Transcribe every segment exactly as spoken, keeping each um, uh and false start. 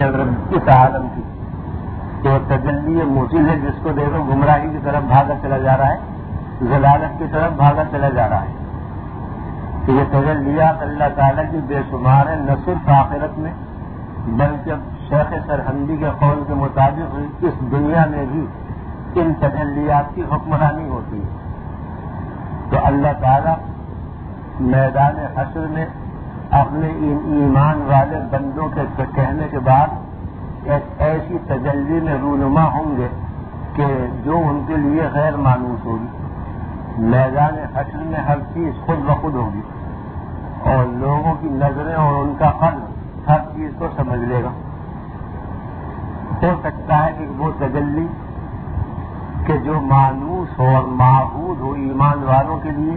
چل رہی اس عالم کی، تو تجلی موجود ہے جس کو دیکھو گمراہی کی طرف بھاگا چلا جا رہا ہے، ضلالت کی طرف بھاگا چلا جا رہا ہے. کہ یہ تجلیات اللہ تعالیٰ کی بے شمار ہے، نہ صرف آخرت میں بلکہ شیخ سرہندی کے قول کے مطابق اس دنیا میں بھی ان تجلیات کی حکمرانی ہوتی ہے. تو اللہ تعالیٰ میدان حشر میں اپنے ایمان والے بندوں کے کہنے کے بعد ایک ایسی تجلی میں رونما ہوں گے کہ جو ان کے لیے غیر مانوس ہوگی. میدان حشر میں ہر چیز خود بخود ہوگی اور لوگوں کی نظریں اور ان کا قلب ہر چیز کو سمجھ لے گا. ہو سکتا ہے کہ وہ تجلی کہ جو مانوس ہو اور معبود ہو ایمان والوں کے لیے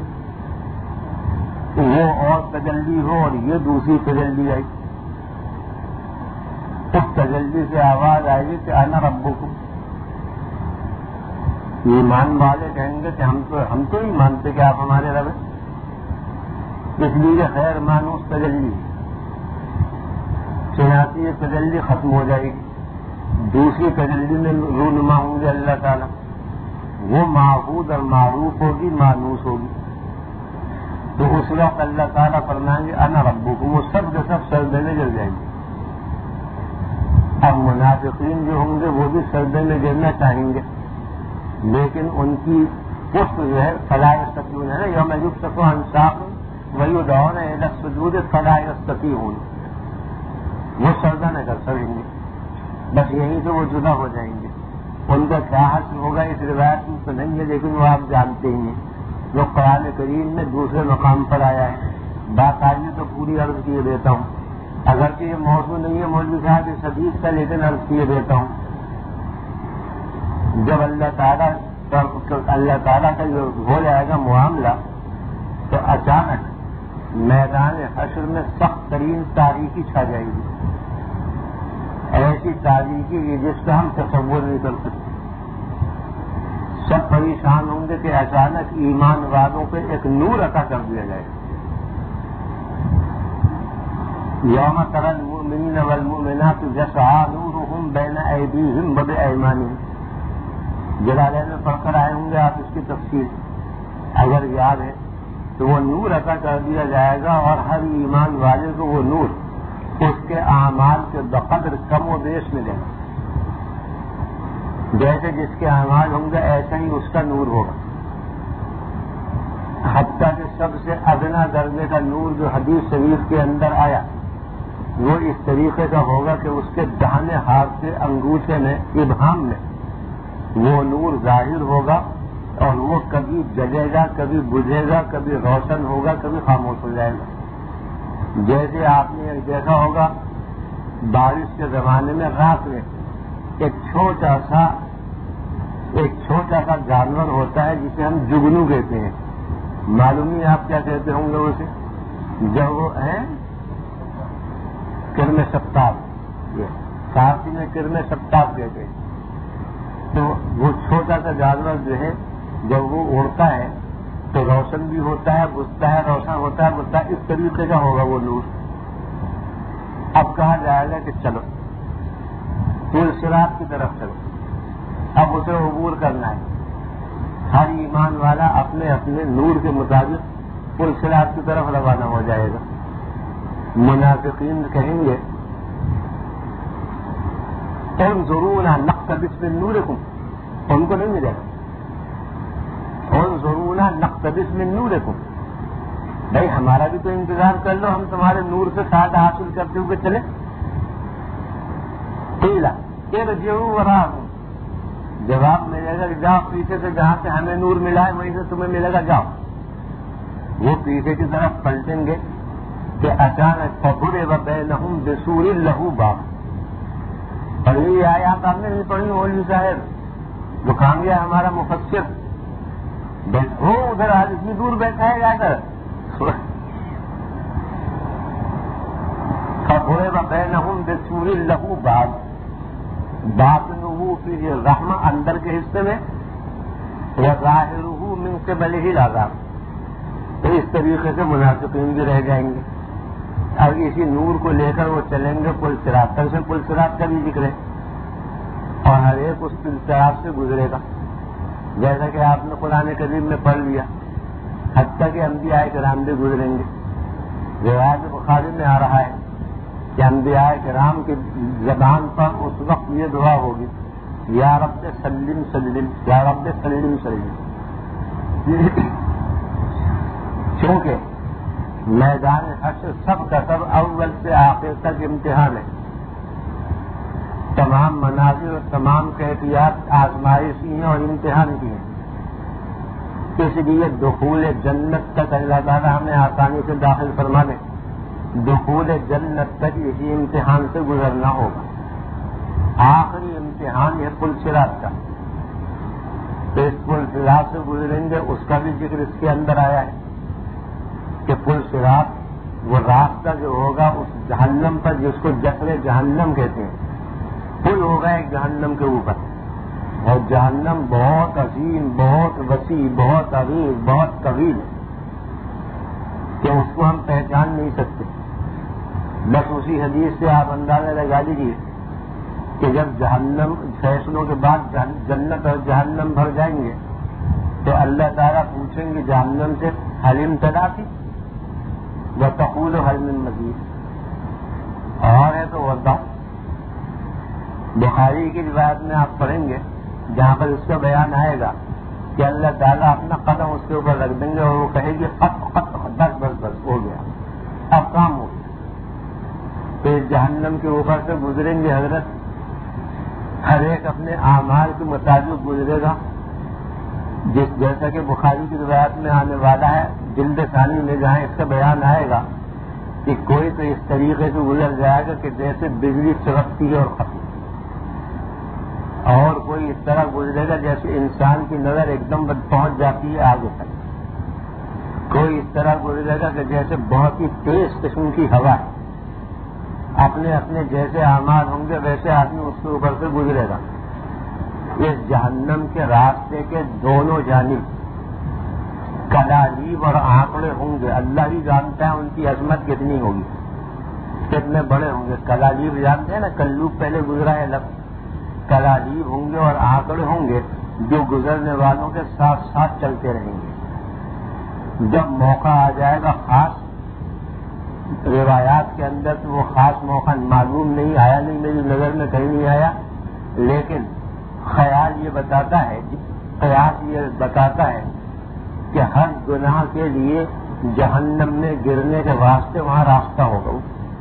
وہ اور تجلی ہو اور یہ دوسری تجلی آئی. اس تجلی سے آواز آئے گی کہ انا ربکم. ایمان والے کہیں گے کہ ہم تو ہم تو نہیں مانتے کہ آپ ہمارے رب ہیں، اس لیے غیر مانوس تجلی چنانچہ یہ تجلی ختم ہو جائے گی. دوسری تجلی میں رونما ہوں گے اللہ تعالیٰ، وہ معبود اور معروف ہوگی، مانوس ہوگی. تو اس وقت اللہ تعالیٰ فرمائیں گے انا ربکم، وہ سب کے سب سجدے میں گر جائیں گے. اب منافقین جو ہوں گے وہ بھی سجدے میں گرنا چاہیں گے، لیکن ان کی پشت جو ہے فلا یستطیعون ہے نا، یوم یکشف عن ساق ویدعون الی السجود فلا یستطیعون، وہ سجدہ نہ کر سکیں گے، بس یہیں سے وہ جدا ہو جائیں گے. ان کا کیا حل ہوگا اس روایت میں تو نہیں ہے، لیکن وہ آپ جانتے ہی ہیں جو قرآن کریم میں دوسرے مقام پر آیا ہے. باقاعدہ تو پوری عرض کیے دیتا ہوں، اگرچہ یہ موضوع نہیں ہے مولوی صاحب اس حدیث کا، لیکن عرض کیے دیتا ہوں. جب اللہ تعالیٰ اللہ تعالیٰ کا جو ہو جائے گا معاملہ تو اچانک میدان حشر میں سخت ترین تاریکی چھا جائے گی، ایسی تاریکی کی جس کا ہم تصور نہیں کر سکتے. سب پریشان ہوں گے کہ اچانک ایمان والوں پہ ایک نور عطا کر دیا جائے. یوم تری المؤمنین والمؤمنات یسعی نورہم بین ایدیہم وبایمانہم. جلالین میں پڑھ کر آئے ہوں گے آپ اس کی تفصیل، اگر یاد ہے تو وہ نور عطا کر دیا جائے گا اور ہر ایمان والے کو وہ نور اس کے اعمال کے بقدر کم و بیش ملے گا. جیسے جس کے اعمال ہوں گے ایسا ہی اس کا نور ہوگا. حتیٰ کہ سب سے ادنا درجے کا نور جو حدیث شریف کے اندر آیا وہ اس طریقے کا ہوگا کہ اس کے داہنے ہاتھ سے انگوٹھے میں ابہام میں وہ نور ظاہر ہوگا اور وہ کبھی جلے گا، کبھی بجھے گا، کبھی روشن ہوگا، کبھی خاموش ہو جائے گا. جیسے آپ نے دیکھا ہوگا بارش کے زمانے میں رات میں ایک چھوٹا سا ایک چھوٹا سا جانور ہوتا ہے جسے ہم جگنو کہتے ہیں. معلوم نہیں آپ کیا کہتے ہوں گے اسے، جب وہ ہے کرم سپتاب، فارسی میں کرم سپتاب کہتے ہیں. تو وہ چھوٹا سا جانور جو ہے جب وہ اڑتا ہے تو روشن بھی ہوتا ہے، بجھتا ہے، روشن ہوتا ہے، بجھتا ہے، اس طریقے کا ہوگا وہ نور. اب کہا جائے گا کہ چلو پل صراط کی طرف چلو، اب اسے عبور کرنا ہے. ہر ایمان والا اپنے اپنے نور کے مطابق پل صراط کی طرف روانہ ہو جائے گا. منافقین کہیں گے انظرونا نقتبس من نورکم، ان کو نہیں ملے گا. انظرونا نقتبس من نورکم، بھائی ہمارا بھی تو انتظار کر لو، ہم تمہارے نور سے ساتھ حاصل کرتے ہوئے چلے. قیل ارجعوا وراءکم، جواب ملے گا کہ جاؤ پیچھے سے، جہاں سے ہمیں نور ملا ہے وہیں سے تمہیں ملے گا، جاؤ. وہ پیچھے کی طرف پلٹیں گے کہ اچانک فضرب بینہم بسور لہ باب. پڑھی آیات آپ نے نہیں پڑھی مولوی صاحب، جو کام گیا ہمارا مفسر، بیٹھو ادھر آج اتنی دور بیٹھا ہے جا کر. فضرب بینہم بسور لہ باب، باطنہ فیہ الرحمہ، اندر کے حصے میں، وظاہرہ من قبلہ العذاب. تو اس طریقے سے منافقین بھی رہ جائیں گے. اب اسی نور کو لے کر وہ چلیں گے پل صراط تک سے، پل صراط کا بھی ذکر ہے اور ہر ایک اس پل صراط سے گزرے گا، جیسا کہ آپ نے قرآن کریم میں پڑھ لیا، حتیٰ کہ انبیاء کرام بھی گزریں گے۔ روایت بخاری میں آ رہا ہے کہ انبیاء کرام کی زبان پر اس وقت یہ دعا ہوگی، یا رب سلم سلم، یا رب سلم سلم، کیونکہ میدان حشر سب کا سب اول سے آخر تک امتحان ہے، تمام مناظر اور تمام کیفیات آزمائشی ہیں اور امتحان کی ہیں، اس لیے دخول جنت تک اللہ تعالیٰ ہمیں آسانی سے داخل فرما دے، دخول جنت تک اسی امتحان سے گزرنا ہوگا۔ آخری امتحان ہے پل صراط کا، تو اس پل صراط سے گزریں گے، اس کا بھی ذکر اس کے اندر آیا ہے کہ پل صراط وہ راستہ جو ہوگا اس جہنم پر، جس کو جسر جہنم کہتے ہیں، پل ہوگا ایک جہنم کے اوپر، اور جہنم بہت عظیم، بہت وسیع، بہت عریض، بہت طویل ہے کہ اس کو ہم پہچان نہیں سکتے۔ بس اسی حدیث سے آپ اندازہ لگا لیجیے کہ جب جہنم فیصلوں کے بعد جنت اور جہنم بھر جائیں گے تو اللہ تعالیٰ پوچھیں گے جہنم سے، حل امتلاتی وتقول حل من مزید، اور ہے تو وضع۔ بخاری کی روایت میں آپ پڑھیں گے جہاں پر اس کا بیان آئے گا کہ اللہ تعالیٰ اپنا قدم اس کے اوپر رکھ دیں گے اور وہ کہے گی قط قط بس بس بس ہو گیا، اب کام ہو گیا۔ تو اس جہنم کے اوپر سے گزریں گے حضرت، ہر ایک اپنے اعمال کے مطابق گزرے گا، جس جیسا کہ بخاری کی روایت میں آنے والا ہے جلد ثانی میں، جہاں اس کا بیان آئے گا کہ کوئی تو اس طریقے سے گزر جائے گا کہ جیسے بجلی چمکتی ہے اور ختم، اور کوئی اس طرح گزرے گا جیسے انسان کی نظر ایک دم پہنچ جاتی ہے آگے تک، کوئی اس طرح گزرے گا کہ جیسے بہت ہی تیز قسم کی ہوا ہے۔ اپنے اپنے جیسے اعمال ہوں گے ویسے آدمی اس کے اوپر سے گزرے گا۔ اس جہنم کے راستے کے دونوں جانب کلالیب اور آنکڑے ہوں گے، اللہ ہی جانتا ہے ان کی عظمت کتنی ہوگی، کتنے بڑے ہوں گے۔ کلالیب جانتے ہیں نا، کلوب پہلے گزرا ہے لفظ، کلالیب ہوں گے اور آنکڑے ہوں گے جو گزرنے والوں کے ساتھ ساتھ چلتے رہیں گے۔ جب موقع آ جائے گا خاص، روایات کے اندر تو وہ خاص موقع معلوم نہیں آیا، نہیں میری نظر میں کہیں نہیں آیا، لیکن خیال یہ بتاتا ہے، قیاس یہ بتاتا ہے کہ ہر گناہ کے لیے جہنم میں گرنے کے واسطے وہاں راستہ ہوگا،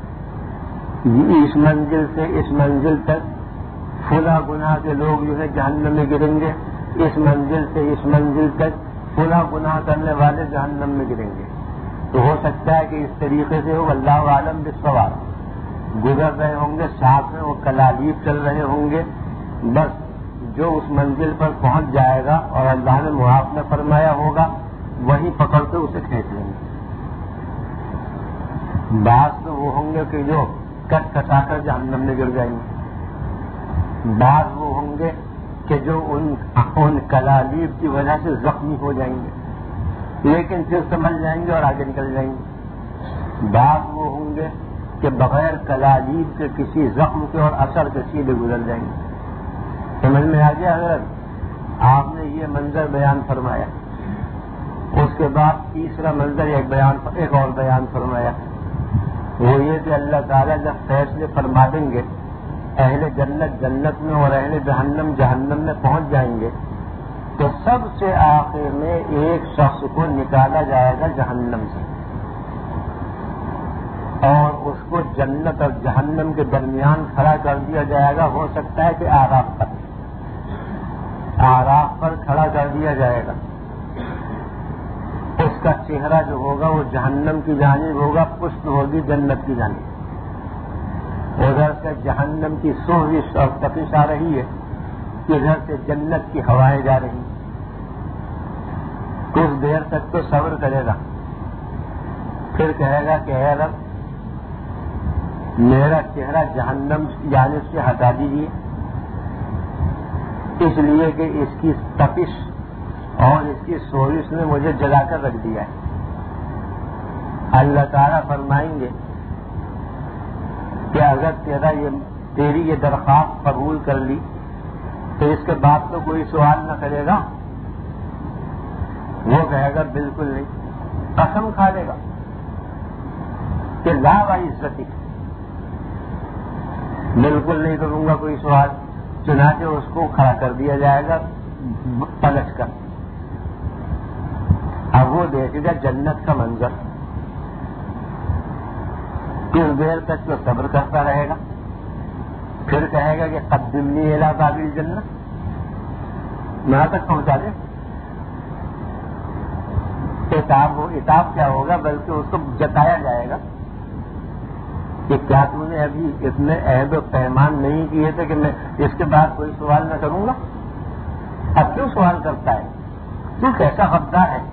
اس منزل سے اس منزل تک فلاں گناہ کے لوگ جو ہے جہنم میں گریں گے، اس منزل سے اس منزل تک فلاں گناہ کرنے والے جہنم میں گریں گے۔ تو ہو سکتا ہے کہ اس طریقے سے وہ اللہ عالم بالصواب گزر رہے ہوں گے، ساتھ میں وہ کلالیب چل رہے ہوں گے، بس جو اس منزل پر پہنچ جائے گا اور اللہ نے معاف نہ فرمایا ہوگا وہیں پکڑ کے اسے کھینچ لیں گے۔ بعض تو وہ ہوں گے کہ جو کٹ کٹا کر جہنم میں گر جائیں گے، بعض وہ ہوں گے کہ جو ان ان کلالیب کی وجہ سے زخمی ہو جائیں گے لیکن پھر سمجھ جائیں گے اور آگے نکل جائیں گے، بعض وہ ہوں گے کہ بغیر کلالیب کے کسی زخم کے اور اثر کے سیدھے گزر جائیں گے۔ سمجھ میں آ گیا حضرت؟ آپ نے یہ منظر بیان فرمایا، اس کے بعد تیسرا منظر ایک بیان ایک اور بیان فرمایا، وہ یہ کہ اللہ تعالیٰ جب فیصلے فرما دیں گے اہل جنت جنت میں اور اہل جہنم جہنم میں پہنچ جائیں گے تو سب سے آخر میں ایک شخص کو نکالا جائے گا جہنم سے اور اس کو جنت اور جہنم کے درمیان کھڑا کر دیا جائے گا، ہو سکتا ہے کہ آراف پر آراف پر کھڑا کر دیا جائے گا۔ اس کا چہرہ جو ہوگا وہ جہنم کی جانب ہوگا، پشت ہوگی جنت کی جانب، ادھر سے جہنم کی سوزش اور تپش آ رہی ہے، ادھر سے جنت کی ہوائیں جا رہی ہیں۔ کچھ دیر تک تو صبر کرے گا، پھر کہے گا کہ اے رب میرا چہرہ جہنم کی جانب سے ہٹا دیجیے، اس لیے کہ اس کی تپش اور اس کی سوزش نے مجھے جلا کر رکھ دیا ہے۔ اللہ تعالیٰ فرمائیں گے کہ اگر تیرا یہ تیری یہ درخواست قبول کر لی تو اس کے بعد تو کوئی سوال نہ کرے گا؟ وہ کہے گا بالکل نہیں، قسم کھا لے گا کہ لا وعزتی بالکل نہیں کروں گا کوئی سوال. چنانچہ اس کو کھڑا کر دیا جائے گا پلٹ کر. اب وہ دیکھے گا جنت کا منظر، کچھ دیر تک تو صبر کرتا رہے گا، پھر کہے گا کہ قدمنی الی باب الجنت، یہاں تک پہنچا دے. اتاب ہو اتاب کیا ہوگا، بلکہ اس کو جتایا جائے گا کہ کیا تم نے ابھی اتنے عہد و پیمان نہیں کیے تھے کہ میں اس کے بعد کوئی سوال نہ کروں گا؟ اب کیوں سوال کرتا ہے؟ تو کیسا غدار ہے؟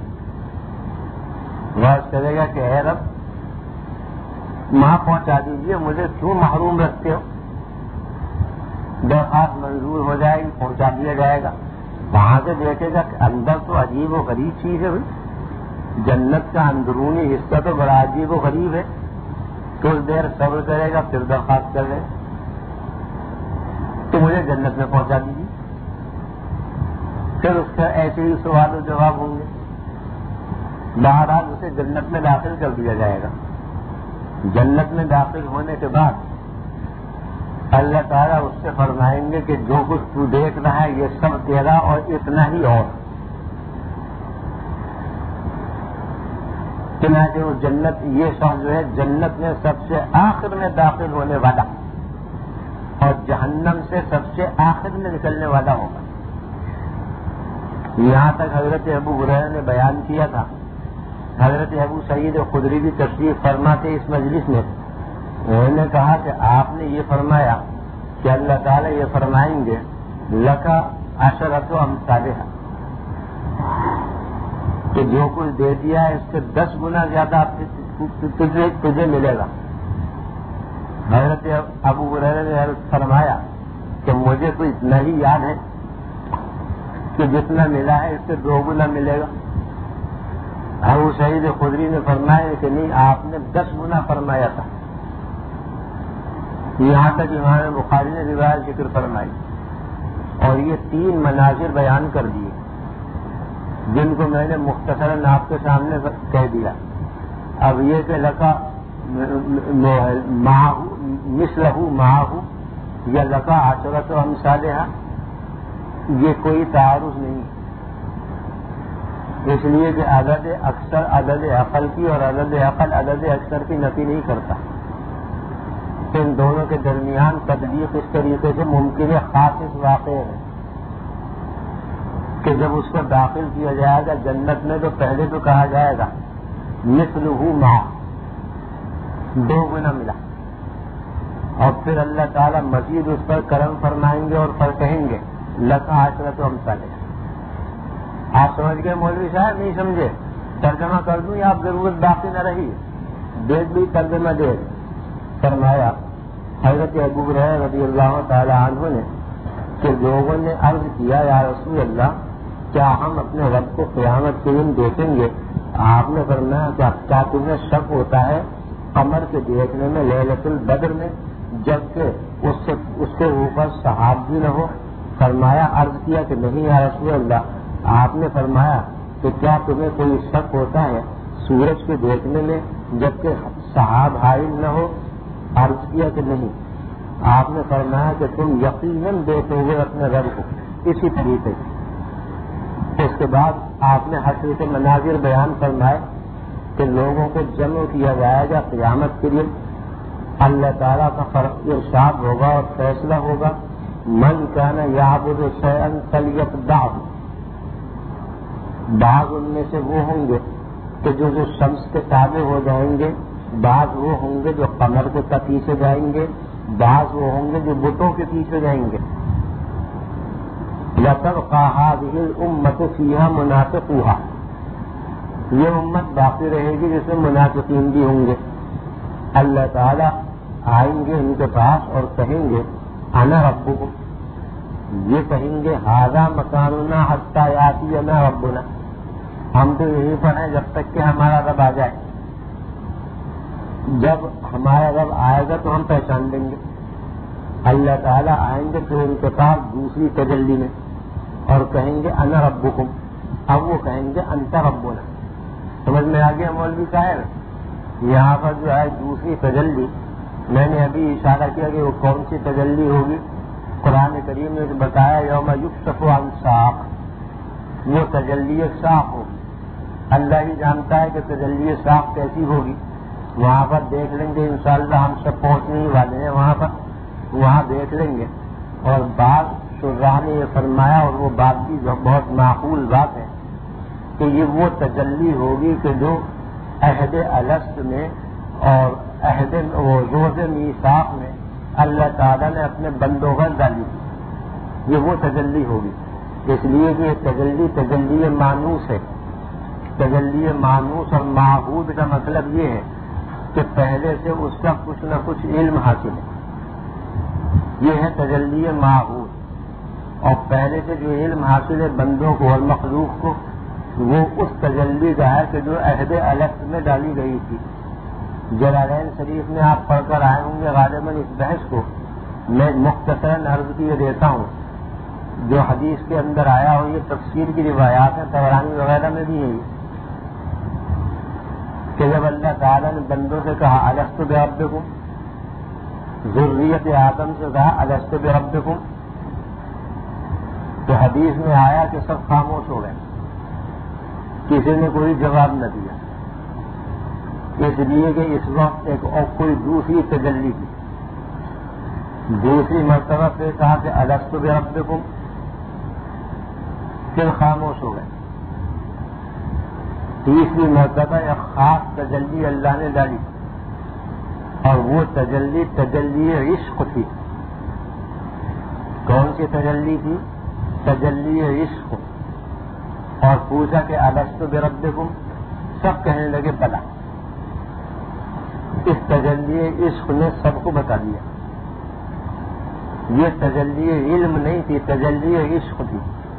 وہ کرے گا کہ اے رب وہاں پہنچا دیجیے، مجھے کیوں محروم رکھتے ہو؟ درخواست منظور ہو جائے گی، پہنچا دیا جائے گا. وہاں سے دیکھے گا کہ اندر تو عجیب و غریب چیز ہے بھائی، جنت کا اندرونی حصہ تو بڑا عجیب و غریب ہے. کچھ دیر صبر کرے گا، پھر درخواست کر لے تو مجھے جنت میں پہنچا دیجیے. پھر اس کا ایسے ہی سوال و جواب ہوں گے. بہرحال اسے جنت میں داخل کر دیا جائے گا. جنت میں داخل ہونے کے بعد اللہ تعالیٰ اس سے فرمائیں گے کہ جو کچھ تو دیکھ رہا ہے یہ سب تیرا اور اتنا ہی اور. چنانچہ وہ جنت یہ شخص جو ہے جنت میں سب سے آخر میں داخل ہونے والا اور جہنم سے سب سے آخر میں نکلنے والا ہوگا. یہاں تک حضرت ابو ہریرہ نے بیان کیا تھا. حضرت ابو سعید خدری بھی تشریف فرماتے اس مجلس میں. انہوں نے کہا کہ آپ نے یہ فرمایا کہ اللہ تعالیٰ یہ فرمائیں گے لکا عشرۃ امثالھا، کہ جو کچھ دے دیا ہے اس سے دس گنا زیادہ تجھے تجھے ملے گا. حضرت ابو ہریرہ نے فرمایا کہ مجھے تو اتنا ہی یاد ہے کہ جتنا ملا ہے اس سے دو گنا ملے گا. ابو سعید خدری نے فرمایا کہ نہیں، آپ نے دس گنا فرمایا تھا. یہاں تک امام بخاری نے روایت ذکر فرمائی اور یہ تین مناظر بیان کر دیے جن کو میں نے مختصراً آپ کے سامنے کہہ دیا. اب یہ کہ لکا مثلہ معہ یا لکا عشرۃ امثالھا، یہ کوئی تعارض نہیں، اس لیے کہ عدد اکثر عدد عقل کی اور عدد عقل عدد اکثر کی نفی نہیں کرتا. ان دونوں کے درمیان تطبیق اس طریقے سے ممکن ہے، خاص اس واقعے ہے کہ جب اس کو داخل کیا جائے گا جنت میں تو پہلے تو کہا جائے گا مثلہ معہ، دو گنا ملا، اور پھر اللہ تعالیٰ مزید اس پر کرم فرمائیں گے اور پر کہیں گے لکا عشرۃ امثالھا. آپ سمجھ گئے مولوی صاحب؟ نہیں سمجھے؟ ترجمہ کر دوں یا آپ ضرورت باقی نہ رہی؟ دیکھ بھی ترجمہ دے. فرمایا حضرت ابو ہریرہ رضی اللہ تعالی عنہ نے کہ لوگوں نے عرض کیا یا رسول اللہ کیا ہم اپنے رب کو قیامت کے دن دیکھیں گے؟ آپ نے فرمایا کیا کیا تمہیں شک ہوتا ہے قمر کے دیکھنے میں لیلۃ البدر میں جبکہ اس سے اس کے اوپر سحاب بھی نہ ہو؟ فرمایا عرض کیا کہ نہیں یا رسول اللہ. آپ نے فرمایا کہ کیا تمہیں کوئی شک ہوتا ہے سورج کے دیکھنے میں جبکہ سحاب حائل نہ ہو؟ عرض کیا کہ نہیں. آپ نے فرمایا کہ تم یقیناً دیکھو گے اپنے رب کو اسی طریقے سے. اس کے بعد آپ نے حشر کے مناظر بیان فرمائے کہ لوگوں کو جمع کیا جائے گا قیامت کے لیے. اللہ تعالیٰ کا ارشاد ہوگا اور فیصلہ ہوگا من کان یعبد شیئا فلیتبعہ. بعض ان میں سے وہ ہوں گے کہ جو جو شمس کے تابع ہو جائیں گے، بعض وہ ہوں گے جو قمر کے پیچھے جائیں گے، بعض وہ ہوں گے جو بتوں کے پیچھے جائیں گے. لَتَبْقَىٰ هَٰذِهِ الْأُمَّةُ فِيهَا مُنَافِقُوهَا، یہ امت باقی رہے گی جس میں منافقین بھی ہوں گے. اللہ تعالیٰ آئیں گے ان کے پاس اور کہیں گے انا ربکم، یہ کہیں گے ھذا مکاننا حتی یاتینا ربنا، ہم تو یہیں پر ہیں جب تک کہ ہمارا رب آ جائے. جب ہمارا رب آئے گا تو ہم پہچان لیں گے. اللہ تعالیٰ آئیں گے تو ان کے پاس دوسری تجلی میں اور کہیں گے انا ربکم. اب وہ کہیں گے انت ربنا. سمجھ میں آ گیا مولوی صاحب؟ یہاں پر جو ہے دوسری تجلی میں نے ابھی اشارہ کیا کہ وہ کون سی تجلی ہوگی. قرآن کریم نے بتایا یوم یکشف عن ساق، وہ تجلی ساق ہوگی. اللہ ہی جانتا ہے کہ تجلی ساق کیسی ہوگی. وہاں پر دیکھ لیں گے انشاءاللہ، ہم سب پہنچنے ہی والے ہیں وہاں پر. وہاں دیکھ لیں گے. اور بعض شراح نے یہ فرمایا اور وہ بات بھی بہت معقول بات ہے کہ یہ وہ تجلی ہوگی کہ جو عہد الست میں اور عہد وہ روز میثاق میں اللہ تعالیٰ نے اپنے بندوں پر ڈالی تھی. یہ وہ تجلی ہوگی. اس لیے کہ یہ تجلی تجلی مانوس ہے. تجلی مانوس اور معہود کا مطلب یہ ہے کہ پہلے سے اس کا کچھ نہ کچھ علم حاصل ہے. یہ ہے تجلی معہود. اور پہلے سے جو علم حاصل ہے بندوں کو اور مخلوق کو، وہ اس تجلی کا ہے کہ جو عہد الست میں ڈالی گئی تھی. جلالین شریف میں آپ پڑھ کر آئے ہوں گے غالباً اس بحث کو. میں مختصراً عرض کیے دیتا ہوں. جو حدیث کے اندر آیا ہو، یہ تفسیر کی روایات ہیں، طبرانی وغیرہ میں بھی ہے کہ جب اللہ تعالیٰ نے بندوں سے کہا الست بربکم، ذریت آدم سے کہا الست بربکم، تو حدیث میں آیا کہ سب خاموش ہو گئے، کسی نے کوئی جواب نہ دیا. اس لیے کہ اس وقت ایک اور کوئی دوسری تجلی تھی. دوسری مرتبہ سے کہا کہ الست بربکم، پھر خاموش ہو گئے. تیسری مرتبہ ایک خاص تجلی اللہ نے ڈالی اور وہ تجلی تجلی عشق تھی. کون سی تجلی تھی؟ تجلی عشق. اور پوچھا کہ الست بربکم، سب کہنے لگے بلا. اس تجلی عشق نے سب کو بتا دیا. یہ تجلی علم نہیں تھی، تجلی عشق تھی.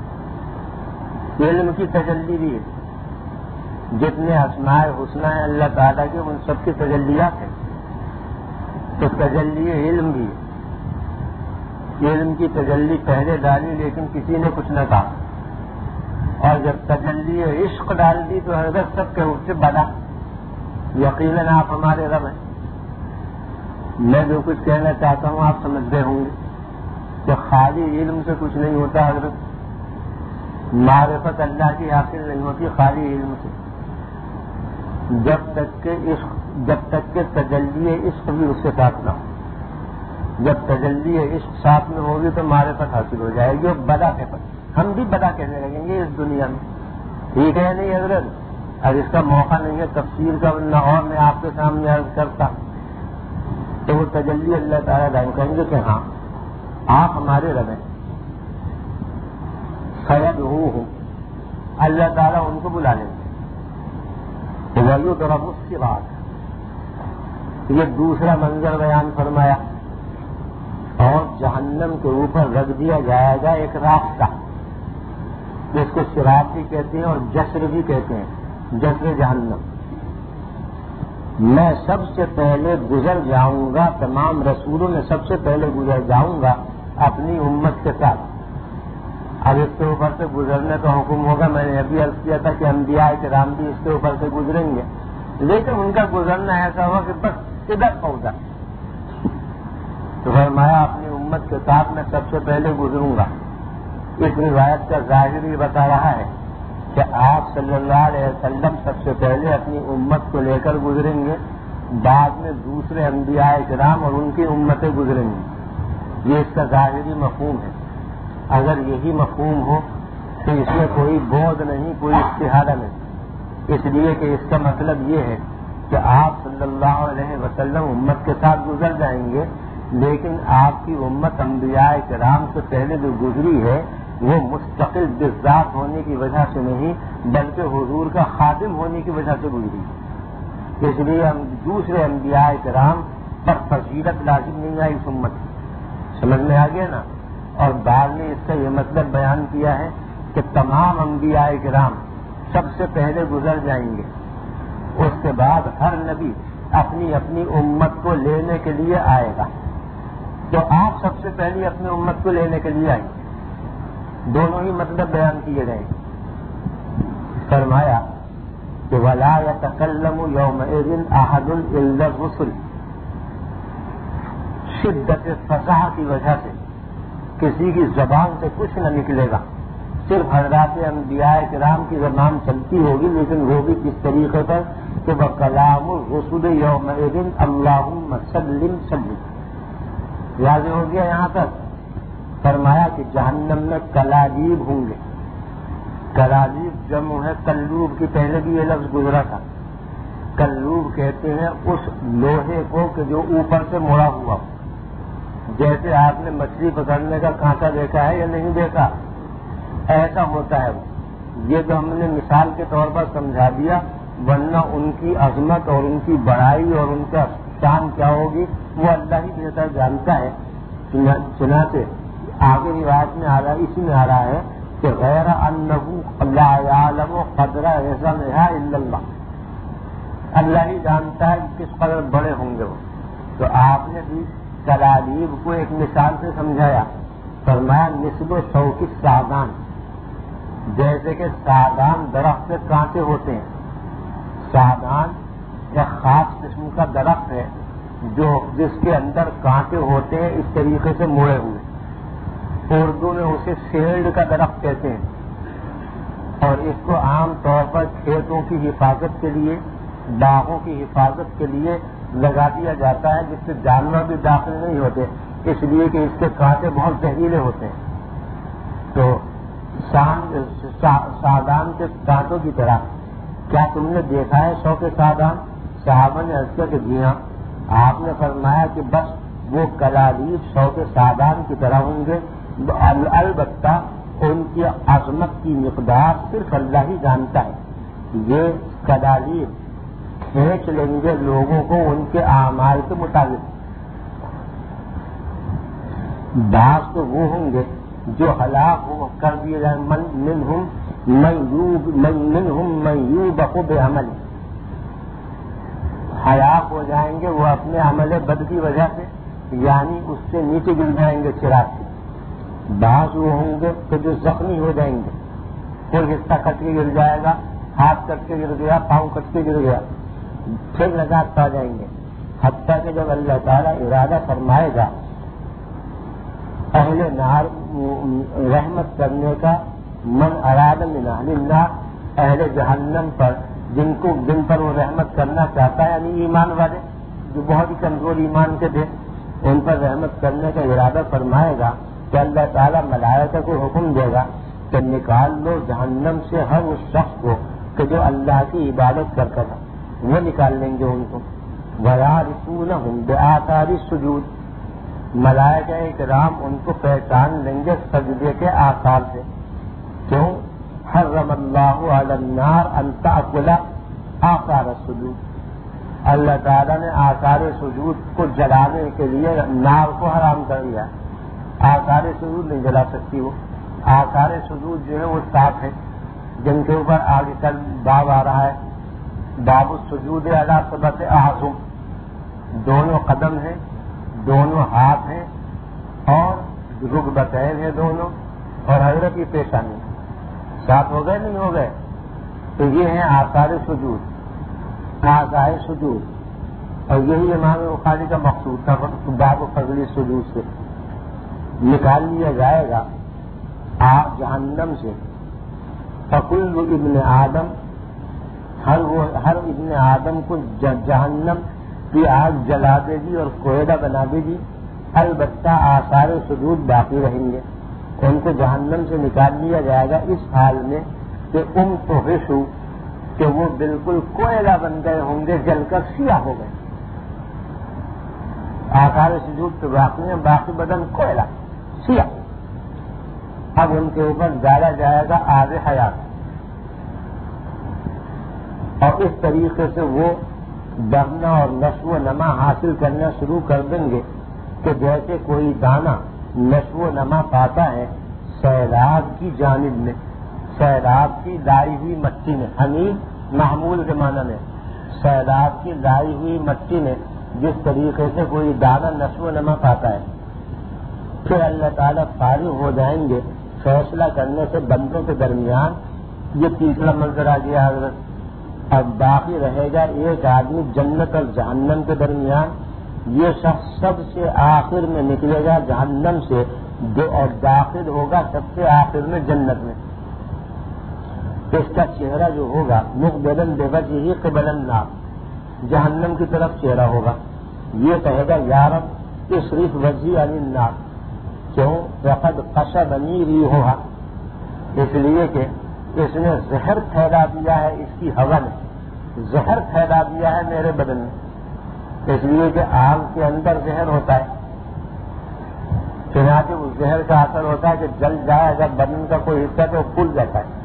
علم کی تجلی بھی ہے. جتنے اسماء الحسنی ہیں اللہ تعالیٰ کے، ان سب کی تجلیات ہیں. تو تجلی علم بھی ہے. علم کی تجلی پہلے ڈالی لیکن کسی نے کچھ نہ کہا. اور جب تجلی عشق ڈال دی تو حضرت سب کے اس سے بنا. یقیناً آپ ہمارے رب ہیں. میں جو کچھ کہنا چاہتا ہوں آپ سمجھتے ہوں گے کہ خالی علم سے کچھ نہیں ہوتا حضرت. معرفت اللہ کی حاصل نہیں ہوتی خالی علم سے. جب تک کہ عشق جب تک کہ تجلی عشق بھی اس کے ساتھ نہ ہو. جب تجلی عشق ساتھ میں ہوگی تو معرفت حاصل ہو جائے گی. اور بدا کے پر ہم بھی بدا کہنے لگیں گے اس دنیا میں. ٹھیک ہے نہیں حضرت؟ اب اس کا موقع نہیں ہے تفسیر کا، نہ اور میں آپ کے سامنے عرض کرتا تو وہ تجلی اللہ تعالیٰ دائیں کہیں گے کہ ہاں آپ ہمارے رب ہیں. سید ہوں اللہ تعالیٰ ان کو بلا لیں گے. تو رب اس کی بات یہ دوسرا منظر بیان فرمایا. اور جہنم کے اوپر رکھ دیا جائے گا ایک راستہ جس کو صراط بھی کہتے ہیں اور جسر بھی کہتے ہیں. جسر جہنم. میں سب سے پہلے گزر جاؤں گا، تمام رسولوں میں سب سے پہلے گزر جاؤں گا اپنی امت کے ساتھ. اب اس کے اوپر سے گزرنے کا حکم ہوگا. میں نے ابھی عرض کیا تھا کہ انبیاء کرام بھی اس کے اوپر سے گزریں گے، لیکن ان کا گزرنا ایسا ہوا کہ بس ادھر پہنچا. تو فرمایا اپنی امت کے ساتھ میں سب سے پہلے گزروں گا. اس روایت کا ظاہر یہ بتا رہا ہے کہ آپ صلی اللہ علیہ وسلم سب سے پہلے اپنی امت کو لے کر گزریں گے، بعد میں دوسرے انبیاء کرام اور ان کی امتیں گزریں گی. یہ اس کا ظاہری مفہوم ہے. اگر یہی مفہوم ہو تو اس میں کوئی بودھ نہیں، کوئی استحالہ نہیں. اس لیے کہ اس کا مطلب یہ ہے کہ آپ صلی اللہ علیہ وسلم امت کے ساتھ گزر جائیں گے، لیکن آپ کی امت انبیاء کرام سے پہلے جو گزری ہے وہ مستقل بذات ہونے کی وجہ سے نہیں بلکہ حضور کا خادم ہونے کی وجہ سے گزری. اس لیے ہم دوسرے انبیاء کرام پر فضیلت لازم نہیں آئی اس امت کی. سمجھ میں آ گیا نا؟ اور بعد میں اس کا یہ مطلب بیان کیا ہے کہ تمام انبیاء کرام سب سے پہلے گزر جائیں گے. اس کے بعد ہر نبی اپنی اپنی امت کو لینے کے لیے آئے گا. تو آپ سب سے پہلے اپنی امت کو لینے کے لیے آئیں. دونوں ہی مطلب بیان کیے گئے. فرمایا کہ وَلَا يَتَكَلَّمُ يَوْمَئِذٍ أَحَدٌ إِلَّا الرُّسُلُ. شدت فصاحت کی وجہ سے کسی کی زبان سے کچھ نہ نکلے گا. صرف حضرات انبیاء کرام کی زبان چلتی ہوگی، لیکن وہ بھی کس طریقے پر کہ وَكَلَامُ الرُّسُلِ يَوْمَئِذٍ اللَّهُمَّ سَلِّمْ سَلِّمْ. واضح ہو گیا یہاں تک. فرمایا کہ جہنم میں کلالیب ہوں گے. کلالیب جمع ہے کلوب کی، پہلے بھی یہ لفظ گزرا تھا. کلوب کہتے ہیں اس لوہے کو کہ جو اوپر سے مڑا ہوا ہو. جیسے آپ نے مچھلی پکڑنے کا کانٹا دیکھا ہے یا نہیں دیکھا، ایسا ہوتا ہے. یہ تو ہم نے مثال کے طور پر سمجھا دیا، ورنہ ان کی عظمت اور ان کی بڑائی اور ان کا شان کیا ہوگی وہ اللہ ہی بہتر جانتا ہے. چنانچہ آگے روایت میں آ رہا ہے، اسی میں آ رہا ہے کہ غیر انہ لا یعلم قدر عظمھا الا اللہ. اللہ ہی جانتا ہے کس قدر بڑے ہوں گے وہ. تو آپ نے بھی کلالیب کو ایک مثال سے سمجھایا. فرمایا نسب و شوک سادان، جیسے کہ سادان درخت سے کانٹے ہوتے ہیں. سادان ایک خاص قسم کا درخت ہے جو جس کے اندر کانٹے ہوتے ہیں اس طریقے سے مڑے ہوئے. اردو میں اسے سیلڈ کا درخت کہتے ہیں، اور اس کو عام طور پر کھیتوں کی حفاظت کے لیے، باغوں کی حفاظت کے لیے لگا دیا جاتا ہے، جس سے جانور بھی داخل نہیں ہوتے، اس لیے کہ اس کے کانٹے بہت زہریلے ہوتے ہیں. تو سادان کے کانٹوں کی طرح کیا تم نے دیکھا ہے شوق سادان؟ صحابہ نے عرض کیا کہ جی ہاں. آپ نے فرمایا کہ بس وہ کلالیب شوق سادان کی طرح ہوں گے. البتہ ان کی عظمت کی مقدار صرف اللہ ہی جانتا ہے. یہ کلالیب کھینچ لیں گے لوگوں کو ان کے اعمال کے مطابق. بعض تو وہ ہوں گے جو ہلاک کر دیے جائیں، من منہم من منہم من یوبق بعمل، ہلاک ہو جائیں گے وہ اپنے عمل بد کی وجہ سے، یعنی اس سے نیچے گر جائیں گے چراغ سے. بعض وہ ہوں گے کہ جو زخمی ہو جائیں گے، کوئی حصہ کٹ کے گر جائے گا، ہاتھ کٹ کے گر گیا، پاؤں کٹ کے گر گیا، پھر نجات پا جائیں گے. حتیٰ کہ جب اللہ تعالیٰ ارادہ فرمائے گا اہل نار رحمت کرنے کا، من اراد من اہل النار، اہل جہنم پر جن کو جن پر وہ رحمت کرنا چاہتا ہے، یعنی ایمان والے جو بہت ہی کمزور ایمان کے تھے، ان پر رحمت کرنے کا ارادہ فرمائے گا کہ اللہ تعالیٰ ملائکہ کو حکم دے گا کہ نکال لو جہنم سے ہر اس شخص کو کہ جو اللہ کی عبادت کرتا تھا. وہ نکال لیں گے ان کو. وَيَعْرِفُونَهُمْ بِآثَارِ السُّجُودِ، ملائکہ کرام ان کو پہچان لیں گے سجدے کے آثار سے. کیوں؟ حرم اللہ علی النار ان تأکل آثار السجود، اللہ تعالیٰ نے آثار سجود کو جلانے کے لیے نار کو حرام کر دیا. آثار سجود نہیں جلا سکتی وہ. آثار سجود جو ہے وہ سات ہے، جن کے اوپر آگے کل باب آ رہا ہے، باب السجود علی سبعۃ اعظم. دونوں قدم ہیں، دونوں ہاتھ ہیں، اور رکبتین ہیں دونوں، اور حضرت کی پیشانی. سات ہو گئے نہیں ہو گئے؟ تو یہ ہیں آثار سجود، آثار سجود. اور یہی امام بخاری کا مقصود تھا باب فضل سجود سے. نکال لیا جائے گا آپ جہنم سے. فکل ابن آدم، ہر وہ ہر ابن آدم کو جہنم کی آگ جلا دے گی اور کوئلہ بنا دے گی، البتہ آثار سجود باقی رہیں گے. ان کو جہنم سے نکال لیا جائے گا اس حال میں کہ ام تو حشو، کہ وہ بالکل کوئلہ بن گئے ہوں گے، جل کر سیاہ ہو گئے. آثار سجود تو باقی ہیں، باقی بدن کوئلہ سیاہ. اب ان کے اوپر ڈالا جائے گا آب حیات، اور اس طریقے سے وہ بڑھنا اور نشو و نما حاصل کرنا شروع کر دیں گے کہ جیسے کوئی دانہ نشو و نما پاتا ہے سیلاب کی جانب میں، سیلاب کی لائی ہوئی مٹی میں. حمید محمول کے معنی میں سیلاب کی لائی ہوئی مٹی میں جس طریقے سے کوئی دانہ نشو و نما پاتا ہے، پھر اللہ تعالیٰ فارغ ہو جائیں گے فیصلہ کرنے سے بندوں کے درمیان. یہ تیسرا منظر آ گیا حضرت. اب باقی رہے گا ایک آدمی جنت اور جہنم کے درمیان. یہ شخص سب سے آخر میں نکلے گا جہنم سے اور داخل ہوگا سب سے آخر میں جنت میں. اس کا چہرہ جو ہوگا مقبلن بے وجہ ہی قبل النار، جہنم کی طرف چہرہ ہوگا. یہ کہے گا یا رب اصرف وجہی عن النار. کیوں؟ فقد قصبنی ریحھا، اس لیے کہ اس نے زہر پھیلا دیا ہے، اس کی ہوا نے زہر پھیلا دیا ہے میرے بدن میں. اس لیے کہ آگ کے اندر زہر ہوتا ہے، چنانچہ اس زہر کا اثر ہوتا ہے کہ جل جائے اگر بدن کا کوئی حصہ تو پھول جاتا ہے.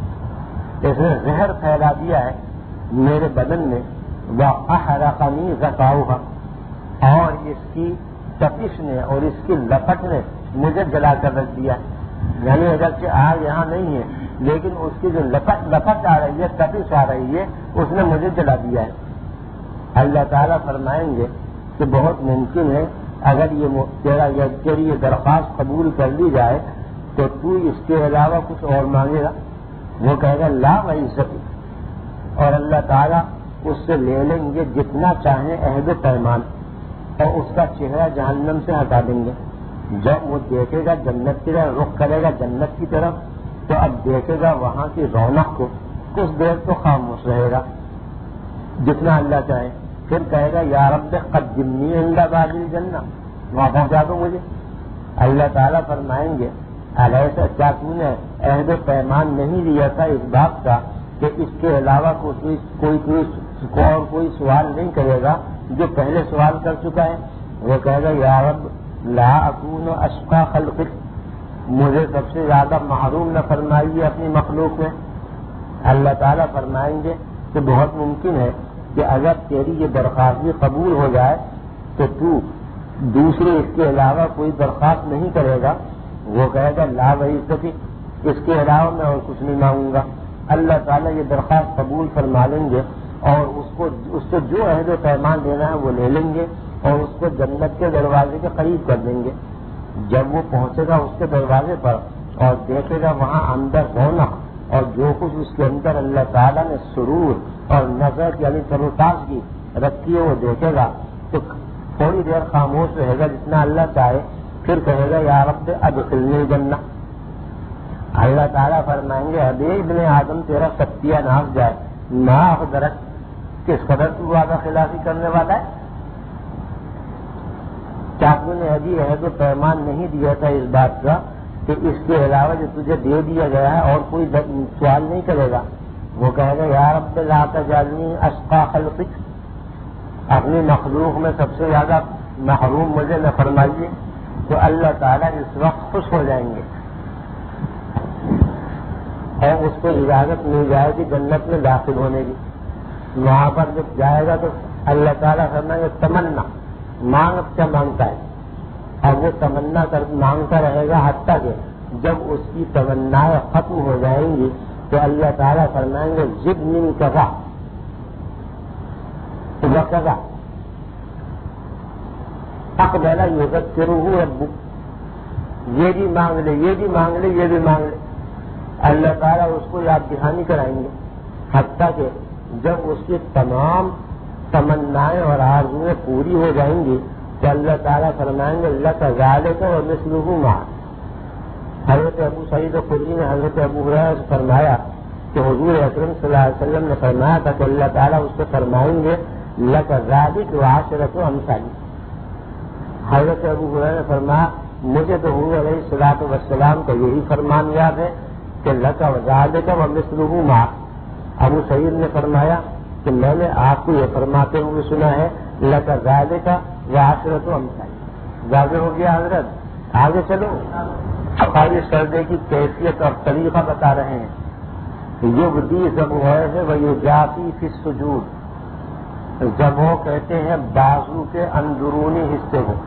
اس نے زہر پھیلا دیا ہے میرے بدن میں. وَأَحْرَقَنِي غَطَاؤُهَا، اور اس کی تپش نے اور اس کی لپٹ نے مجھے جلا کر رکھ دیا. یعنی اگرچہ آگ یہاں نہیں ہے لیکن اس کی جو لپٹ لپٹ آ رہی ہے، تپش آ رہی ہے، اس نے مجھے جلا دیا ہے. اللہ تعالیٰ فرمائیں گے کہ بہت ممکن ہے اگر یہ تیرا تیری یہ درخواست قبول کر لی جائے تو تو اس کے علاوہ کچھ اور مانگے گا. وہ کہے گا لا وعزتی، اور اللہ تعالیٰ اس سے لے لیں گے جتنا چاہیں عہد و پیمان، اور اس کا چہرہ جہنم سے ہٹا دیں گے. جب وہ دیکھے گا جنت کی طرف، رخ کرے گا جنت کی طرف، تو اب دیکھے گا وہاں کی رونق کو، کچھ دیر تو خاموش رہے گا جتنا اللہ چاہے. پھر کہے گا یا رب قدمنی عند باب الجنہ، وہاں پہنچا دو مجھے. اللہ تعالیٰ فرمائیں گے ایسا کیا تم نے عہد و پیمان نہیں لیا تھا اس بات کا کہ اس کے علاوہ کوئی کوئی کوئی اور کوئی سوال نہیں کرے گا جو پہلے سوال کر چکا ہے. وہ کہے گا یا رب لا اکون اشقى خلقک، مجھے سب سے زیادہ محروم نہ فرمائیے اپنی مخلوق میں. اللہ تعالیٰ فرمائیں گے کہ بہت ممکن ہے کہ اگر تیری یہ درخواست بھی قبول ہو جائے تو تو دوسرے اس کے علاوہ کوئی درخواست نہیں کرے گا. وہ کہے گا لا وعزتی، اس کے علاوہ میں اور کچھ نہیں مانگوں گا. اللہ تعالیٰ یہ درخواست قبول فرما لیں گے اور اس کو اس سے جو عہد و پیمان دینا ہے وہ لے لیں گے اور اس کو جنت کے دروازے کے قریب کر دیں گے. جب وہ پہنچے گا اس کے دروازے پر اور دیکھے گا وہاں اندر رونق اور جو کچھ اس کے اندر اللہ تعالیٰ نے سرور اور نظر یعنی تروتازگی رکھی ہے وہ دیکھے گا تو تھوڑی دیر خاموش رہے گا جتنا اللہ چاہے. پھر کہے گا یا رب ادخلنی الجنہ. اللہ تعالیٰ فرمائیں گے ابھی ابن آدم تیرا ستیہ ناش جائے، نہ درخت کس قدر تو وعدہ خلافی کرنے والا ہے. کیا تم نے ابھی عہد و پیمان نہیں دیا تھا اس بات کا کہ اس کے علاوہ جو تجھے دے دیا گیا ہے اور کوئی سوال نہیں کرے گا. وہ کہے گا یا رب لا تجعلنی اشقى خلقک، اپنی مخلوق میں سب سے زیادہ محروم مجھے نہ فرمائیے. تو اللہ تعالیٰ اس وقت خوش ہو جائیں گے اور اس کو اجازت مل جائے گی جنت میں داخل ہونے کی. وہاں پر جب جائے گا تو اللہ تعالیٰ فرمائیں گے تمنا مانگ کیا مانگتا ہے، اور وہ تمنا کر مانگتا رہے گا حتیٰ کہ جب اس کی تمنائیں ختم ہو جائیں گی تو اللہ تعالیٰ فرمائیں گے زد من کذا وکذا اقبل یذکرہ ربک، یہ بھی مانگ لے یہ بھی مانگ لے یہ بھی مانگ لے. اللہ تعالیٰ اس کو یاد دہانی کرائیں گے حتیٰ کہ جب اس کی تمام تمنائیں اور آرزویں پوری ہو جائیں گی تو اللہ تعالیٰ فرمائیں گے لک ذالک ومثلہ معک. حضرت ابو سعید خدری نے حضرت ابو ہریرہ سے فرمایا کہ حضور اکرم صلی اللہ علیہ وسلم نے فرمایا تھا کہ اللہ تعالیٰ اس سے فرمائیں گے لک ذالک وعشرۃ امثالک. حضرت ابو ہریرہ نے فرمایا مجھے تو حضور علیہ الصلوۃ والسلام کا یہی فرمان یاد ہے کہ لک ذالک ومثلہ معک. ابو سعید نے فرمایا کہ میں نے آپ کو یہ فرماتے ہوئے سنا ہے لک ذالک وعشرۃ امثالک. واضح ہو گیا حضرت. آگے چلو خالی سردے کی کیفیت اور طریقہ بتا رہے ہیں. یبدی ذبح ہے وہ یجافی فی السجود. ذبح کہتے ہیں بازو کے اندرونی حصے کو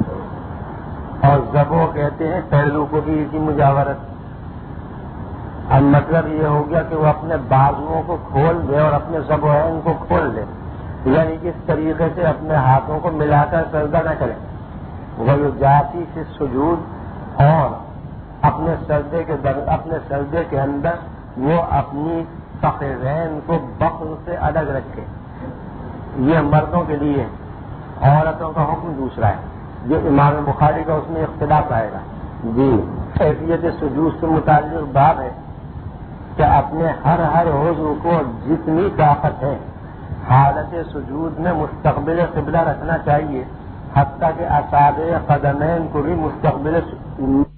اور ذبح کہتے ہیں پہلو کو بھی کی مجاورت. اب مطلب یہ ہو گیا کہ وہ اپنے بازوؤں کو کھول دے اور اپنے زبوئین کو کھول دے، یعنی اس طریقے سے اپنے ہاتھوں کو ملا کر سجدہ نہ کرے، وہ جاتی سے سجود اور اپنے سجدے کے در اپنے سجدے کے اندر وہ اپنی فخذین کو بطن سے الگ رکھے. یہ مردوں کے لیے، عورتوں کا حکم دوسرا ہے. یہ امام بخاری کا اس میں اختلاف آئے گا. جی کیفیت سجود سے متعلق باب ہے کہ اپنے ہر ہر عضو کو جتنی طاقت ہے حالت سجود میں مستقبل قبلہ رکھنا چاہیے، حتیٰ کہ اصابع قدمین کو بھی مستقبل